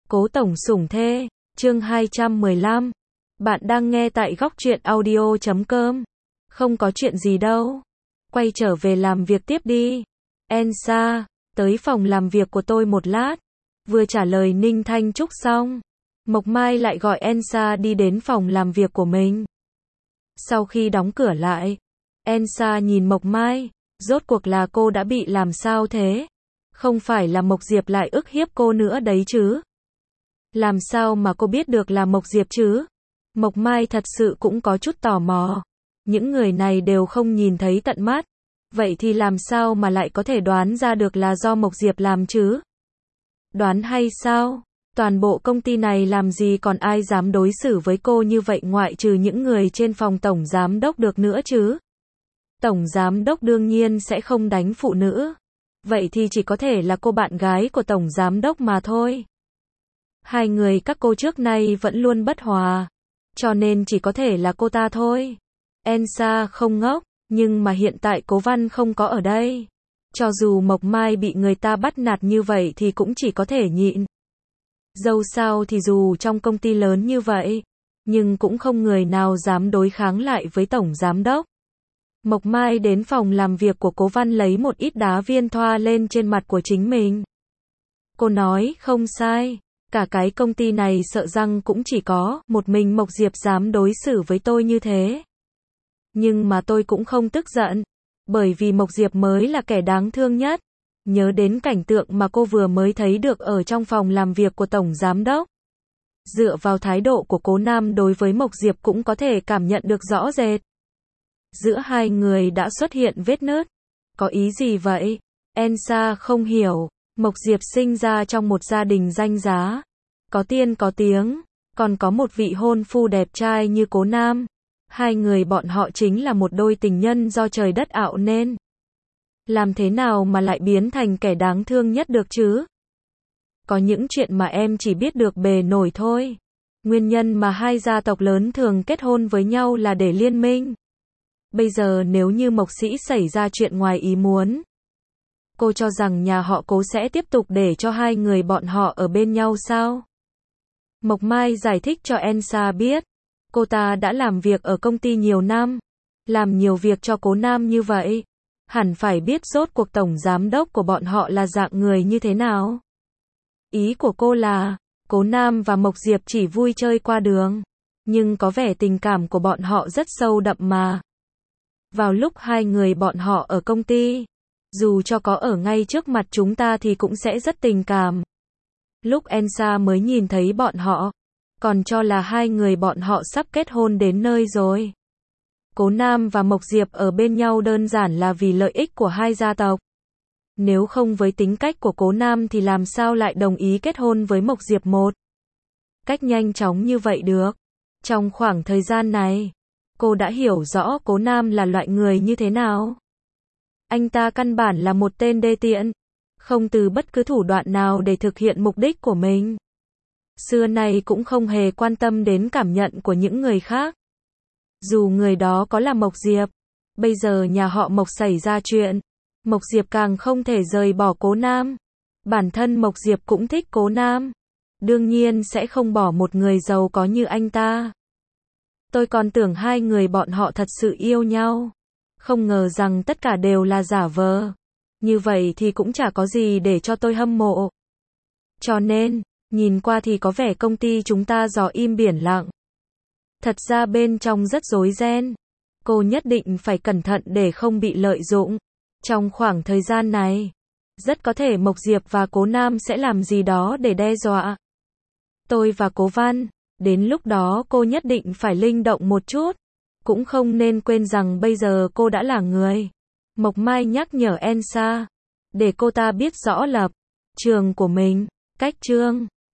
Cố tổng sủng thê, chương 215. Bạn đang nghe tại góc truyện audio.com. Không có chuyện gì đâu. Quay trở về làm việc tiếp đi. Elsa, tới phòng làm việc của tôi một lát. Vừa trả lời Ninh Thanh Trúc xong, Mộc Mai lại gọi Elsa đi đến phòng làm việc của mình. Sau khi đóng cửa lại, Elsa nhìn Mộc Mai, rốt cuộc là cô đã bị làm sao thế? Không phải là Mộc Diệp lại ức hiếp cô nữa đấy chứ? Làm sao mà cô biết được là Mộc Diệp chứ? Mộc Mai thật sự cũng có chút tò mò. Những người này đều không nhìn thấy tận mắt. Vậy thì làm sao mà lại có thể đoán ra được là do Mộc Diệp làm chứ? Đoán hay sao? Toàn bộ công ty này làm gì còn ai dám đối xử với cô như vậy ngoại trừ những người trên phòng tổng giám đốc được nữa chứ? Tổng giám đốc đương nhiên sẽ không đánh phụ nữ. Vậy thì chỉ có thể là cô bạn gái của tổng giám đốc mà thôi. Hai người các cô trước nay vẫn luôn bất hòa, cho nên chỉ có thể là cô ta thôi. Elsa không ngốc, nhưng mà hiện tại Cố Văn không có ở đây. Cho dù Mộc Mai bị người ta bắt nạt như vậy thì cũng chỉ có thể nhịn. Dẫu sao thì dù trong công ty lớn như vậy, nhưng cũng không người nào dám đối kháng lại với tổng giám đốc. Mộc Mai đến phòng làm việc của Cố Văn lấy một ít đá viên thoa lên trên mặt của chính mình. Cô nói không sai, cả cái công ty này sợ rằng cũng chỉ có một mình Mộc Diệp dám đối xử với tôi như thế. Nhưng mà tôi cũng không tức giận, bởi vì Mộc Diệp mới là kẻ đáng thương nhất. Nhớ đến cảnh tượng mà cô vừa mới thấy được ở trong phòng làm việc của tổng giám đốc. Dựa vào thái độ của Cố Nam đối với Mộc Diệp cũng có thể cảm nhận được rõ rệt. Giữa hai người đã xuất hiện vết nứt. Có ý gì vậy? Elsa không hiểu. Mộc Diệp sinh ra trong một gia đình danh giá, có tiên có tiếng, còn có một vị hôn phu đẹp trai như Cố Nam. Hai người bọn họ chính là một đôi tình nhân do trời đất ảo nên. Làm thế nào mà lại biến thành kẻ đáng thương nhất được chứ? Có những chuyện mà em chỉ biết được bề nổi thôi. Nguyên nhân mà hai gia tộc lớn thường kết hôn với nhau là để liên minh. Bây giờ nếu như Mộc Sĩ xảy ra chuyện ngoài ý muốn, cô cho rằng nhà họ Cố sẽ tiếp tục để cho hai người bọn họ ở bên nhau sao? Mộc Mai giải thích cho Elsa biết, cô ta đã làm việc ở công ty nhiều năm, làm nhiều việc cho Cố Nam như vậy, hẳn phải biết rốt cuộc tổng giám đốc của bọn họ là dạng người như thế nào. Ý của cô là, Cố Nam và Mộc Diệp chỉ vui chơi qua đường, nhưng có vẻ tình cảm của bọn họ rất sâu đậm mà. Vào lúc hai người bọn họ ở công ty, dù cho có ở ngay trước mặt chúng ta thì cũng sẽ rất tình cảm. Lúc Elsa mới nhìn thấy bọn họ, còn cho là hai người bọn họ sắp kết hôn đến nơi rồi. Cố Nam và Mộc Diệp ở bên nhau đơn giản là vì lợi ích của hai gia tộc. Nếu không với tính cách của Cố Nam thì làm sao lại đồng ý kết hôn với Mộc Diệp một cách nhanh chóng như vậy được. Trong khoảng thời gian này, cô đã hiểu rõ Cố Nam là loại người như thế nào. Anh ta căn bản là một tên đê tiện, không từ bất cứ thủ đoạn nào để thực hiện mục đích của mình. Xưa nay cũng không hề quan tâm đến cảm nhận của những người khác. Dù người đó có là Mộc Diệp, bây giờ nhà họ Mộc xảy ra chuyện, Mộc Diệp càng không thể rời bỏ Cố Nam. Bản thân Mộc Diệp cũng thích Cố Nam, đương nhiên sẽ không bỏ một người giàu có như anh ta. Tôi còn tưởng hai người bọn họ thật sự yêu nhau, không ngờ rằng tất cả đều là giả vờ. Như vậy thì cũng chả có gì để cho tôi hâm mộ. Cho nên, nhìn qua thì có vẻ công ty chúng ta gió im biển lặng. Thật ra bên trong rất rối ren. Cô nhất định phải cẩn thận để không bị lợi dụng. Trong khoảng thời gian này, rất có thể Mộc Diệp và Cố Nam sẽ làm gì đó để đe dọa tôi và Cố Văn. Đến lúc đó cô nhất định phải linh động một chút. Cũng không nên quên rằng bây giờ cô đã là người. Mộc Mai nhắc nhở Elsa, để cô ta biết rõ lập trường của mình. Cách chương